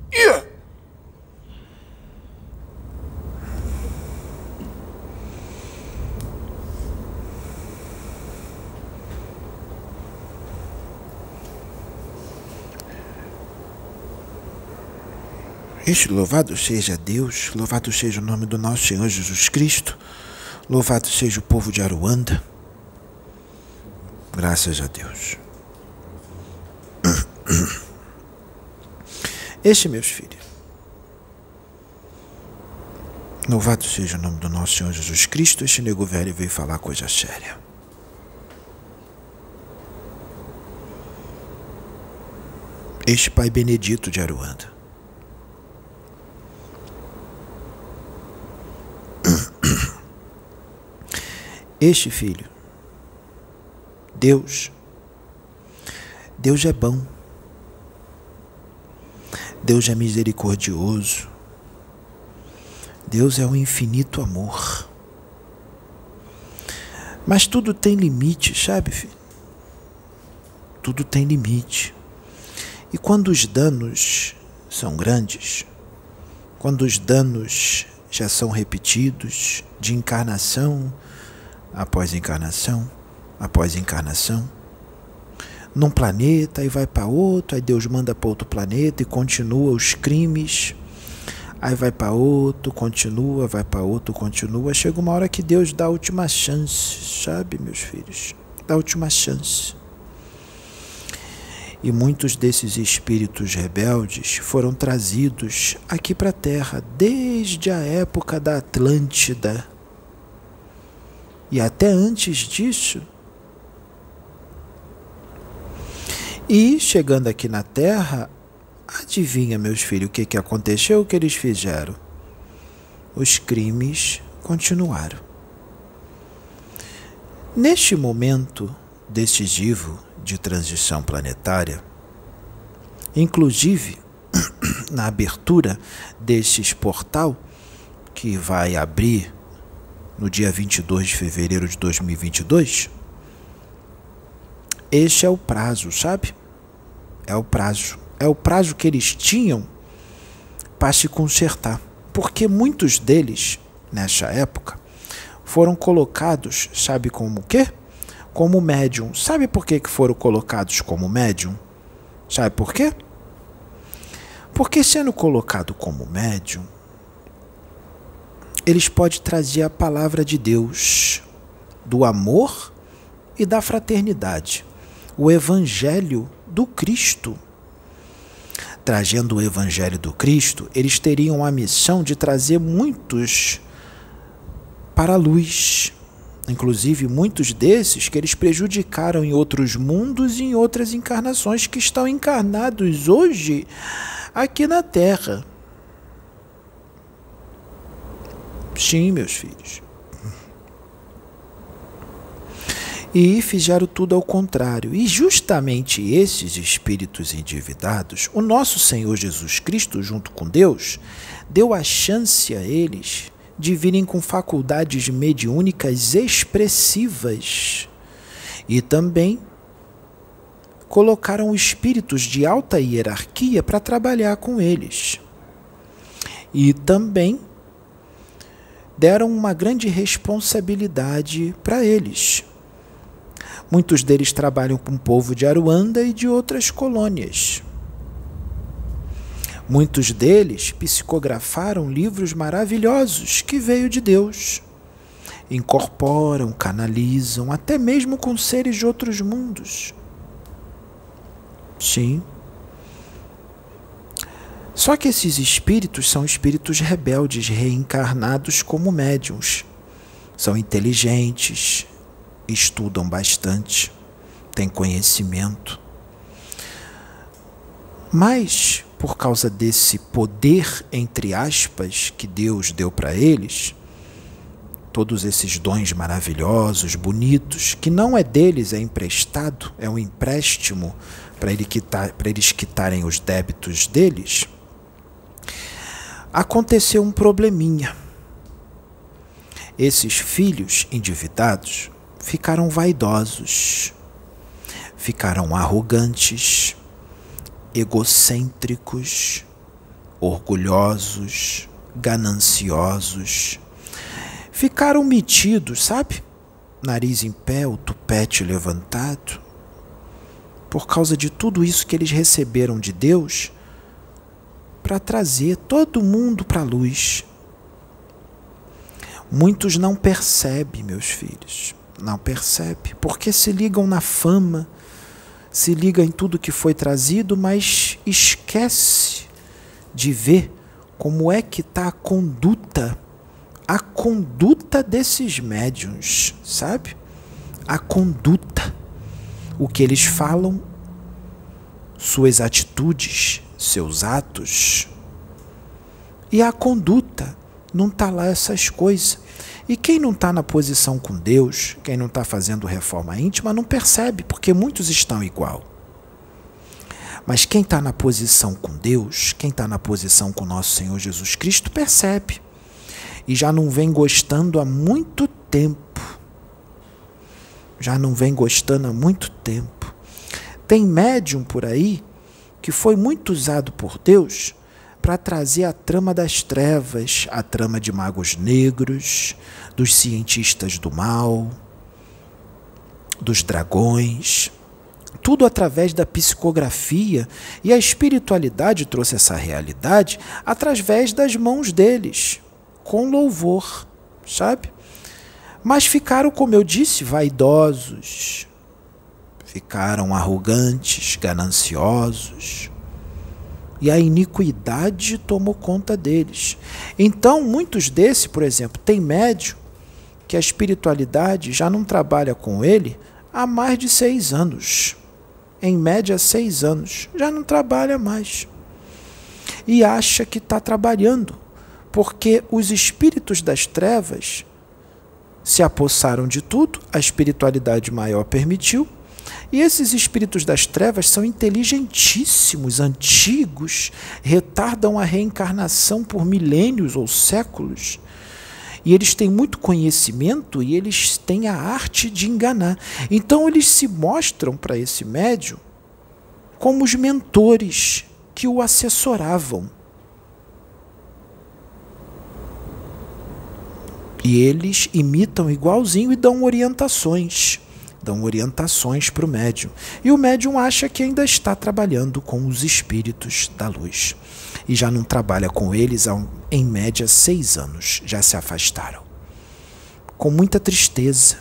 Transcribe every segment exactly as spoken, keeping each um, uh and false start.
Yeah. Este louvado seja Deus, louvado seja o nome do nosso Senhor Jesus Cristo, louvado seja o povo de Aruanda. Graças a Deus. Este, meus filhos, louvado seja o nome do nosso Senhor Jesus Cristo, este nego velho veio falar coisa séria. Este pai Benedito de Aruanda. Este filho, Deus, Deus é bom, Deus é misericordioso, Deus é um infinito amor. Mas tudo tem limite, sabe, filho? Tudo tem limite. E quando os danos são grandes, quando os danos já são repetidos, de encarnação após encarnação, após encarnação, num planeta, aí vai para outro, aí Deus manda para outro planeta e continua os crimes, aí vai para outro, continua, vai para outro, continua, chega uma hora que Deus dá a última chance, sabe, meus filhos? Dá a última chance. E muitos desses espíritos rebeldes foram trazidos aqui para a Terra desde a época da Atlântida. E até antes disso. E chegando aqui na Terra, adivinha, meus filhos, o que, que aconteceu, o que eles fizeram? Os crimes continuaram. Neste momento decisivo de transição planetária, inclusive na abertura desses portal que vai abrir no dia vinte e dois de fevereiro de dois mil e vinte e dois, este é o prazo, sabe? É o prazo. É o prazo que eles tinham para se consertar. Porque muitos deles, nessa época, foram colocados, sabe como o quê? Como médium. Sabe por que foram colocados como médium? Sabe por quê? Porque sendo colocado como médium, eles podem trazer a palavra de Deus, do amor e da fraternidade, o evangelho do Cristo. Trazendo o evangelho do Cristo, eles teriam a missão de trazer muitos para a luz, inclusive muitos desses que eles prejudicaram em outros mundos e em outras encarnações que estão encarnados hoje aqui na Terra. Sim, meus filhos. E fizeram tudo ao contrário. E justamente esses espíritos endividados, o nosso Senhor Jesus Cristo, junto com Deus, deu a chance a eles de virem com faculdades mediúnicas expressivas. E também colocaram espíritos de alta hierarquia para trabalhar com eles. E também deram uma grande responsabilidade para eles. Muitos deles trabalham com o povo de Aruanda e de outras colônias. Muitos deles psicografaram livros maravilhosos que veio de Deus. Incorporam, canalizam, até mesmo com seres de outros mundos. Sim. Só que esses espíritos são espíritos rebeldes, reencarnados como médiuns. São inteligentes, estudam bastante, têm conhecimento. Mas, por causa desse poder, entre aspas, que Deus deu para eles, todos esses dons maravilhosos, bonitos, que não é deles, é emprestado, é um empréstimo para ele quitar, para eles quitarem os débitos deles, aconteceu um probleminha. Esses filhos endividados ficaram vaidosos, ficaram arrogantes, egocêntricos, orgulhosos, gananciosos. Ficaram metidos, sabe? Nariz em pé, o tupete levantado. Por causa de tudo isso que eles receberam de Deus, para trazer todo mundo para a luz. Muitos não percebem, meus filhos, não percebem, porque se ligam na fama, se ligam em tudo que foi trazido, mas esquece de ver como é que está a conduta, a conduta desses médiuns, sabe? A conduta, o que eles falam, suas atitudes, seus atos, e a conduta. Não está lá essas coisas. E quem não está na posição com Deus, quem não está fazendo reforma íntima, não percebe, porque muitos estão igual. Mas quem está na posição com Deus, quem está na posição com nosso Senhor Jesus Cristo, percebe. E já não vem gostando há muito tempo. Já não vem gostando há muito tempo. Tem médium por aí que foi muito usado por Deus para trazer a trama das trevas, a trama de magos negros, dos cientistas do mal, dos dragões, tudo através da psicografia, e a espiritualidade trouxe essa realidade através das mãos deles, com louvor, sabe? Mas ficaram, como eu disse, vaidosos, ficaram arrogantes, gananciosos, e a iniquidade tomou conta deles. Então, muitos desses, por exemplo, tem médium que a espiritualidade já não trabalha com ele há mais de seis anos. Em média, seis anos. Já não trabalha mais. E acha que está trabalhando, porque os espíritos das trevas se apossaram de tudo, a espiritualidade maior permitiu. E esses espíritos das trevas são inteligentíssimos, antigos, retardam a reencarnação por milênios ou séculos. E eles têm muito conhecimento e eles têm a arte de enganar. Então eles se mostram para esse médium como os mentores que o assessoravam. E eles imitam igualzinho e dão orientações. Dão orientações para o médium. E o médium acha que ainda está trabalhando com os espíritos da luz. E já não trabalha com eles há, em média, seis anos. Já se afastaram. Com muita tristeza.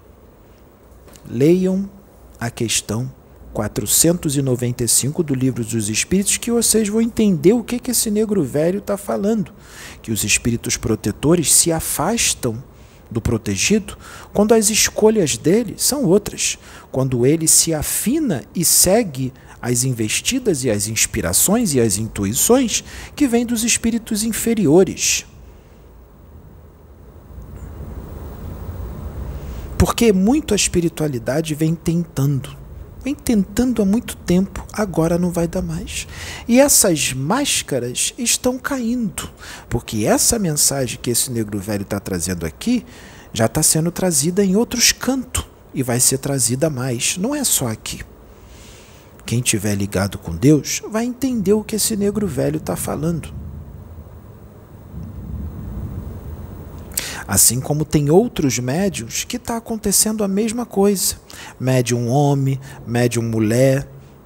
Leiam a questão quatrocentos e noventa e cinco do Livro dos Espíritos, que vocês vão entender o que, que esse negro velho está falando. Que os espíritos protetores se afastam do protegido quando as escolhas dele são outras, quando ele se afina e segue as investidas e as inspirações e as intuições que vêm dos espíritos inferiores. Porque muito a espiritualidade vem tentando, vem tentando há muito tempo, agora não vai dar mais. E essas máscaras estão caindo, porque essa mensagem que esse negro velho está trazendo aqui já está sendo trazida em outros cantos e vai ser trazida mais, não é só aqui. Quem tiver ligado com Deus vai entender o que esse negro velho está falando. Assim como tem outros médiuns que está acontecendo a mesma coisa. Médium homem, médium mulher.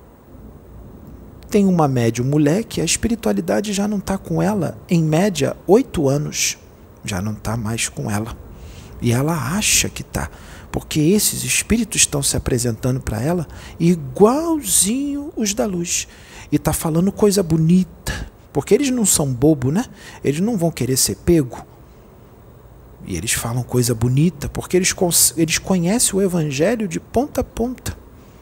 Tem uma médium mulher que a espiritualidade já não está com ela, em média, oito anos. Já não está mais com ela. E ela acha que está. Porque esses espíritos estão se apresentando para ela igualzinho os da luz. E está falando coisa bonita. Porque eles não são bobo, né? Eles não vão querer ser pego. E eles falam coisa bonita, porque eles, eles conhecem o Evangelho de ponta a ponta.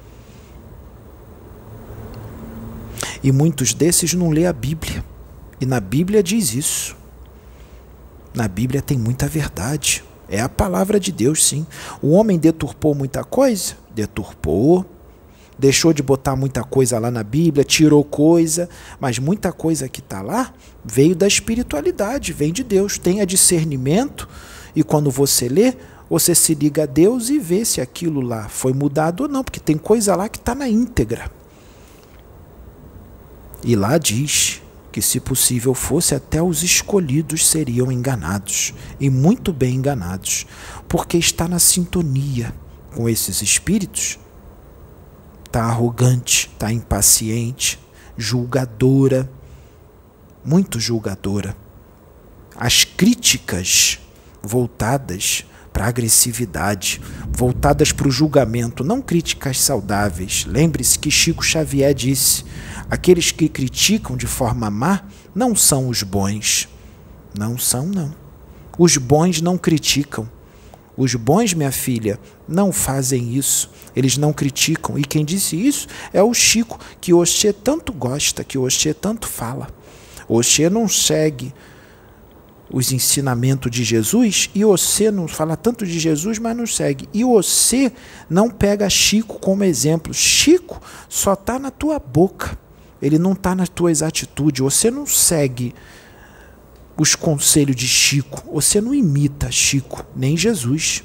E muitos desses não lê a Bíblia. E na Bíblia diz isso. Na Bíblia tem muita verdade. É a palavra de Deus, sim. O homem deturpou muita coisa? Deturpou. Deixou de botar muita coisa lá na Bíblia, tirou coisa, mas muita coisa que está lá veio da espiritualidade, vem de Deus. Tenha discernimento e quando você lê, você se liga a Deus e vê se aquilo lá foi mudado ou não, porque tem coisa lá que está na íntegra. E lá diz que, se possível fosse, até os escolhidos seriam enganados, e muito bem enganados, porque está na sintonia com esses espíritos. Está arrogante, está impaciente, julgadora, muito julgadora. As críticas voltadas para a agressividade, voltadas para o julgamento, não críticas saudáveis. Lembre-se que Chico Xavier disse: aqueles que criticam de forma má não são os bons. Não são, não. Os bons não criticam. Os bons, minha filha, não fazem isso. Eles não criticam. E quem disse isso é o Chico, que Oxê tanto gosta, que Oxê tanto fala. Oxê não segue os ensinamentos de Jesus, e Oxê não fala tanto de Jesus, mas não segue. E Oxê não pega Chico como exemplo. Chico só está na tua boca. Ele não está nas tuas atitudes. Você não segue os conselhos de Chico. Você não imita Chico, nem Jesus.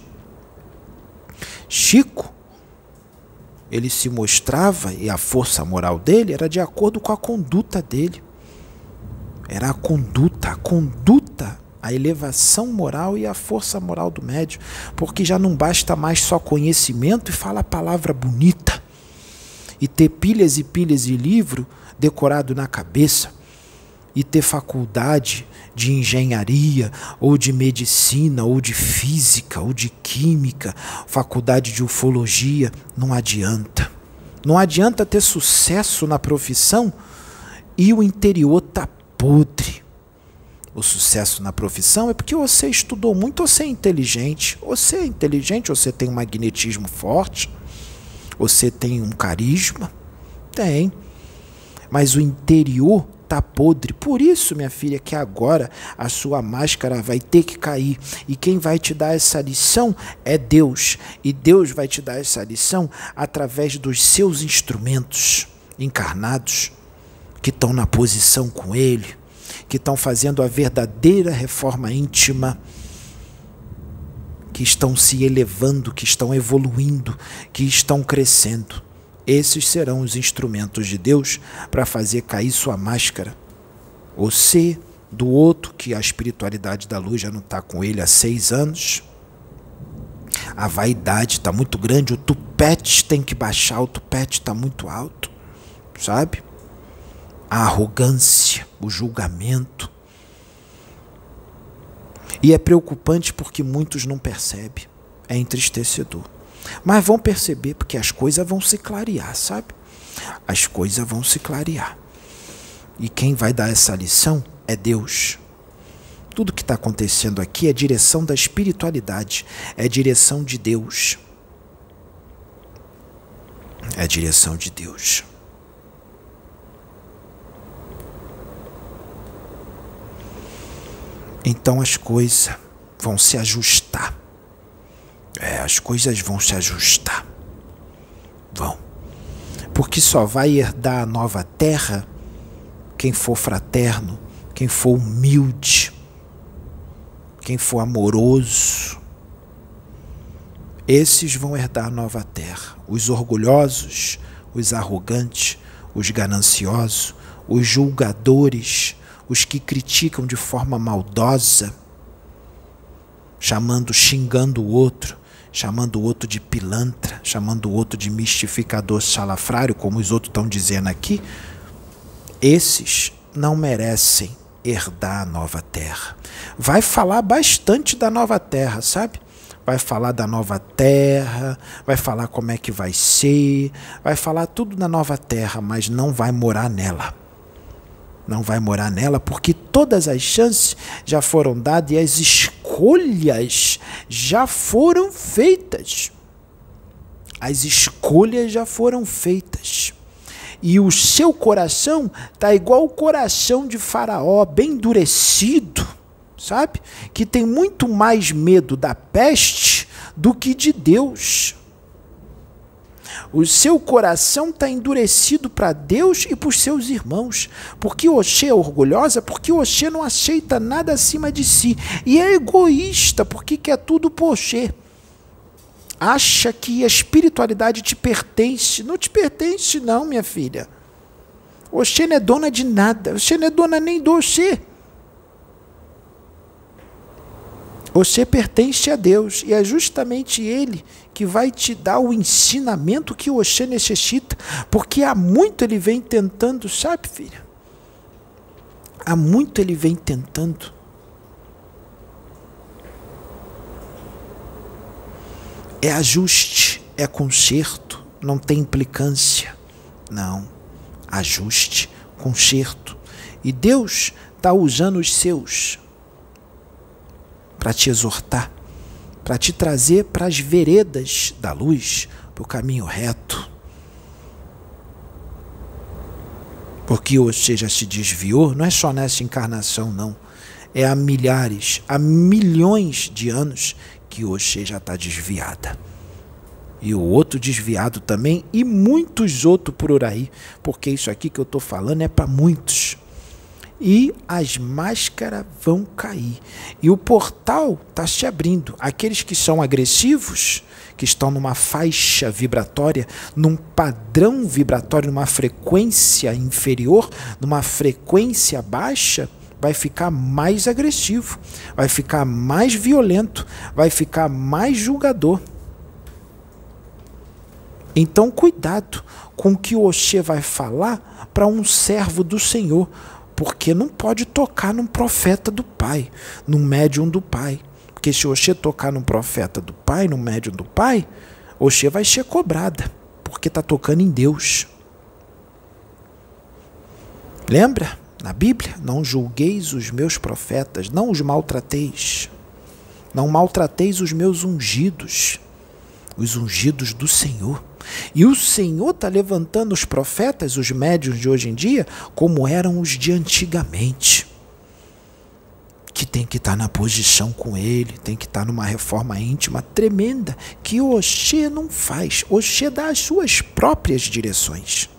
Chico, ele se mostrava, e a força moral dele era de acordo com a conduta dele. Era a conduta, a conduta, a elevação moral e a força moral do médium. Porque já não basta mais só conhecimento e falar a palavra bonita, e ter pilhas e pilhas de livro decorado na cabeça, e ter faculdade de engenharia, ou de medicina, ou de física, ou de química, faculdade de ufologia. Não adianta. Não adianta ter sucesso na profissão e o interior tá podre. O sucesso na profissão é porque você estudou muito, você é inteligente. Você é inteligente, você tem um magnetismo forte, você tem um carisma. Tem. Mas o interior tá podre. Por isso, minha filha, que agora a sua máscara vai ter que cair. E quem vai te dar essa lição é Deus. E Deus vai te dar essa lição através dos seus instrumentos encarnados, que estão na posição com Ele, que estão fazendo a verdadeira reforma íntima, que estão se elevando, que estão evoluindo, que estão crescendo. Esses serão os instrumentos de Deus para fazer cair sua máscara. Você, do outro, que a espiritualidade da luz já não está com ele há seis anos. A vaidade está muito grande, o tupete tem que baixar, o tupete está muito alto, sabe? A arrogância, o julgamento. E é preocupante porque muitos não percebem. É entristecedor. Mas vão perceber, porque as coisas vão se clarear, sabe? As coisas vão se clarear. E quem vai dar essa lição é Deus. Tudo que está acontecendo aqui é direção da espiritualidade, é direção de Deus. É direção de Deus. Então as coisas vão se ajustar. É, as coisas vão se ajustar. Vão. Porque só vai herdar a nova terra quem for fraterno, quem for humilde, quem for amoroso. Esses vão herdar a nova terra. Os orgulhosos, os arrogantes, os gananciosos, os julgadores, os que criticam de forma maldosa, chamando, xingando o outro, chamando o outro de pilantra, chamando o outro de mistificador salafrário, como os outros estão dizendo aqui, esses não merecem herdar a nova terra. Vai falar bastante da nova terra, sabe? Vai falar da nova terra, vai falar como é que vai ser, vai falar tudo da nova terra, mas não vai morar nela. Não vai morar nela porque todas as chances já foram dadas e as escolhas já foram feitas. As escolhas já foram feitas. E o seu coração está igual o coração de Faraó, bem endurecido, sabe? Que tem muito mais medo da peste do que de Deus. O seu coração está endurecido para Deus e para os seus irmãos. Porque Oxê é orgulhosa, porque Oxê não aceita nada acima de si. E é egoísta, porque quer tudo por Oxê. Acha que a espiritualidade te pertence. Não te pertence não, minha filha. Oxê não é dona de nada. Oxê não é dona nem do Oxê. Oxê pertence a Deus e é justamente Ele que vai te dar o ensinamento que o Oxê necessita, porque há muito ele vem tentando, sabe, filha? Há muito ele vem tentando. É ajuste, é conserto, não tem implicância. Não, ajuste, conserto. E Deus está usando os seus para te exortar, para te trazer para as veredas da luz, para o caminho reto. Porque você já se desviou, não é só nessa encarnação, não. É há milhares, há milhões de anos que você já está desviada. E o outro desviado também, e muitos outros por aí, porque isso aqui que eu estou falando é para muitos. E as máscaras vão cair. E o portal está se abrindo. Aqueles que são agressivos, que estão numa faixa vibratória, num padrão vibratório, numa frequência inferior, numa frequência baixa, vai ficar mais agressivo, vai ficar mais violento, vai ficar mais julgador. Então, cuidado com o que o Oxê vai falar para um servo do Senhor, porque não pode tocar num profeta do Pai, num médium do Pai. Porque se o Oxê tocar num profeta do Pai, num médium do Pai, Oxê vai ser cobrada, porque está tocando em Deus. Lembra? Na Bíblia, não julgueis os meus profetas, não os maltrateis. Não maltrateis os meus ungidos, os ungidos do Senhor. E o Senhor está levantando os profetas, os médiuns de hoje em dia, como eram os de antigamente. Que tem que estar na posição com ele, tem que estar numa reforma íntima tremenda, que o Oxê não faz. O Oxê dá as suas próprias direções.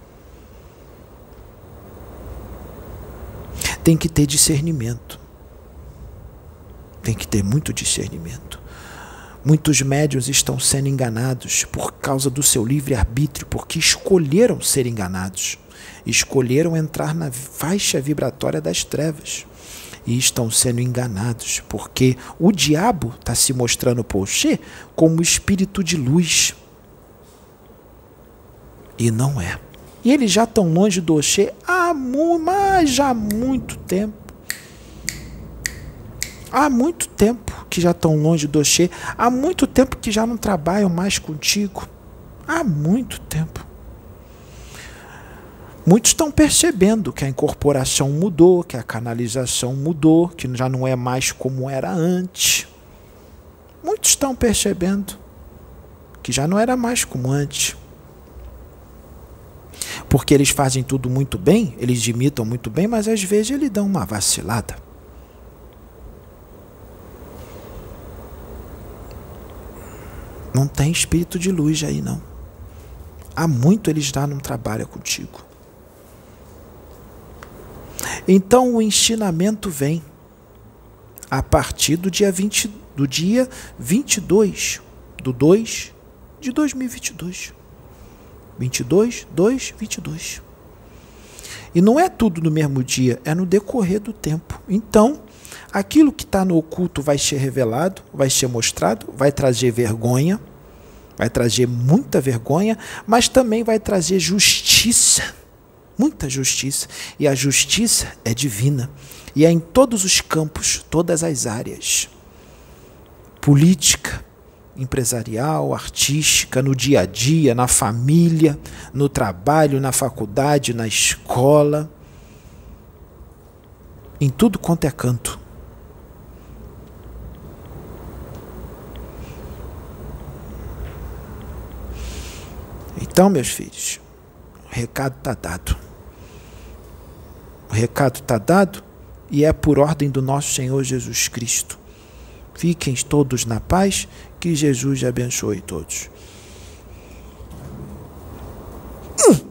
Tem que ter discernimento. Tem que ter muito discernimento. Muitos médiuns estão sendo enganados por causa do seu livre-arbítrio, porque escolheram ser enganados. Escolheram entrar na faixa vibratória das trevas. E estão sendo enganados, porque o diabo está se mostrando para o Oxê como espírito de luz. E não é. E eles já estão longe do Oxê há, mas há muito tempo. Há muito tempo que já estão longe do Oxê. Há muito tempo que já não trabalham mais contigo. Há muito tempo. Muitos estão percebendo que a incorporação mudou, que a canalização mudou, que já não é mais como era antes. Muitos estão percebendo que já não era mais como antes. Porque eles fazem tudo muito bem, eles imitam muito bem, mas às vezes eles dão uma vacilada. Não tem espírito de luz aí, não. Há muito eles já não trabalham contigo. Então o ensinamento vem a partir do dia vinte, do dia vinte e dois do dois de dois mil e vinte e dois. vinte e dois, dois, vinte e dois. E não é tudo no mesmo dia, é no decorrer do tempo. Então, aquilo que está no oculto vai ser revelado, vai ser mostrado, vai trazer vergonha, vai trazer muita vergonha, mas também vai trazer justiça, muita justiça. E a justiça é divina, e é em todos os campos, todas as áreas. Política, empresarial, artística, no dia a dia, na família, no trabalho, na faculdade, na escola, em tudo quanto é canto. Então, meus filhos, o recado está dado. O recado está dado e é por ordem do nosso Senhor Jesus Cristo. Fiquem todos na paz, que Jesus abençoe todos. Hum.